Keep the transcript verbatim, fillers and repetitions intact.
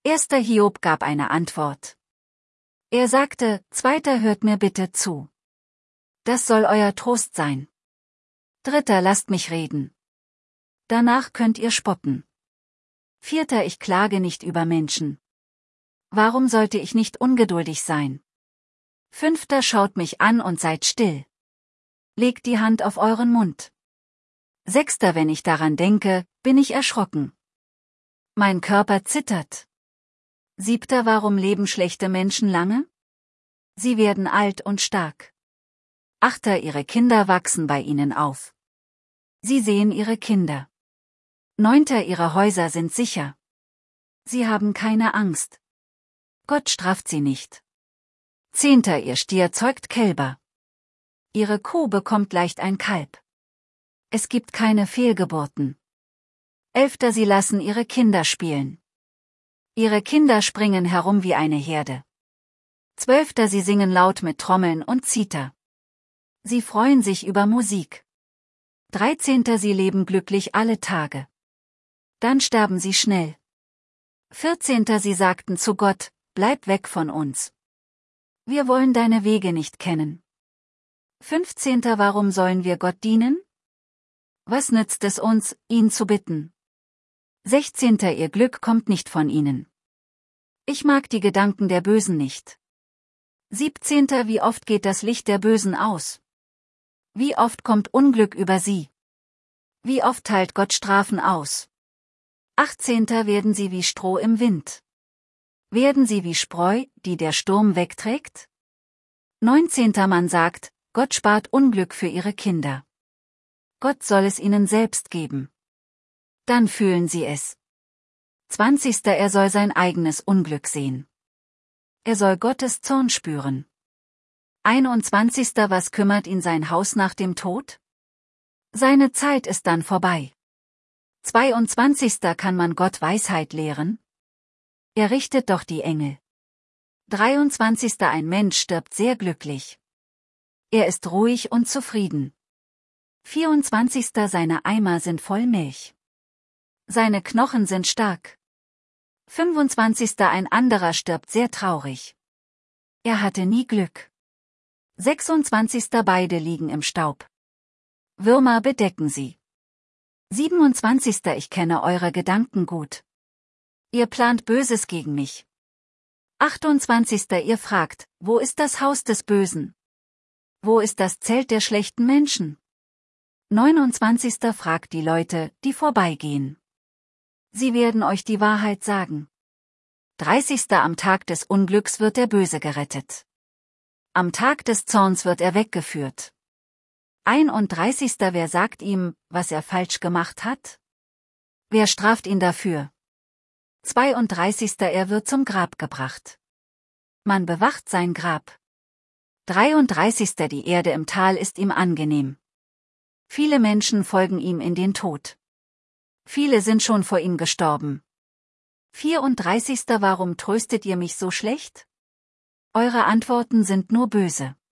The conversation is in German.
Erster Hiob gab eine Antwort. Er sagte, Zweiter, hört mir bitte zu. Das soll euer Trost sein. Dritter, lasst mich reden. Danach könnt ihr spotten. Vierter, ich klage nicht über Menschen. Warum sollte ich nicht ungeduldig sein? Fünfter, schaut mich an und seid still. Legt die Hand auf euren Mund. Sechster, wenn ich daran denke, bin ich erschrocken. Mein Körper zittert. Siebter, warum leben schlechte Menschen lange? Sie werden alt und stark. Achter, ihre Kinder wachsen bei ihnen auf. Sie sehen ihre Kinder. Neunter, ihre Häuser sind sicher. Sie haben keine Angst. Gott straft sie nicht. Zehnter, ihr Stier zeugt Kälber. Ihre Kuh bekommt leicht ein Kalb. Es gibt keine Fehlgeburten. Elfter, sie lassen ihre Kinder spielen. Ihre Kinder springen herum wie eine Herde. Zwölfter, sie singen laut mit Trommeln und Zither. Sie freuen sich über Musik. Dreizehnter, sie leben glücklich alle Tage. Dann sterben sie schnell. Vierzehnter, sie sagten zu Gott, bleib weg von uns. Wir wollen deine Wege nicht kennen. Fünfzehnter, warum sollen wir Gott dienen? Was nützt es uns, ihn zu bitten? Sechzehnter, ihr Glück kommt nicht von ihnen. Ich mag die Gedanken der Bösen nicht. Siebzehnter, wie oft geht das Licht der Bösen aus? Wie oft kommt Unglück über sie? Wie oft teilt Gott Strafen aus? Achtzehnter, werden sie wie Stroh im Wind. Werden sie wie Spreu, die der Sturm wegträgt? Neunzehnter, man sagt, Gott spart Unglück für ihre Kinder. Gott soll es ihnen selbst geben. Dann fühlen sie es. Zwanzigster, er soll sein eigenes Unglück sehen. Er soll Gottes Zorn spüren. Einundzwanzigster, was kümmert ihn sein Haus nach dem Tod? Seine Zeit ist dann vorbei. Zweiundzwanzigster, kann man Gott Weisheit lehren? Er richtet doch die Engel. Dreiundzwanzigster, ein Mensch stirbt sehr glücklich. Er ist ruhig und zufrieden. Vierundzwanzigster, seine Eimer sind voll Milch. Seine Knochen sind stark. Fünfundzwanzigster, ein anderer stirbt sehr traurig. Er hatte nie Glück. Sechsundzwanzigster, beide liegen im Staub. Würmer bedecken sie. Siebenundzwanzigster, ich kenne eure Gedanken gut. Ihr plant Böses gegen mich. Achtundzwanzigster, ihr fragt, wo ist das Haus des Bösen? Wo ist das Zelt der schlechten Menschen? Neunundzwanzigster, fragt die Leute, die vorbeigehen. Sie werden euch die Wahrheit sagen. dreißigster, am Tag des Unglücks wird der Böse gerettet. Am Tag des Zorns wird er weggeführt. einunddreißigster, wer sagt ihm, was er falsch gemacht hat? Wer straft ihn dafür? zweiunddreißigster, er wird zum Grab gebracht. Man bewacht sein Grab. dreiunddreißigster, die Erde im Tal ist ihm angenehm. Viele Menschen folgen ihm in den Tod. Viele sind schon vor ihm gestorben. vierunddreißigster, warum tröstet ihr mich so schlecht? Eure Antworten sind nur böse.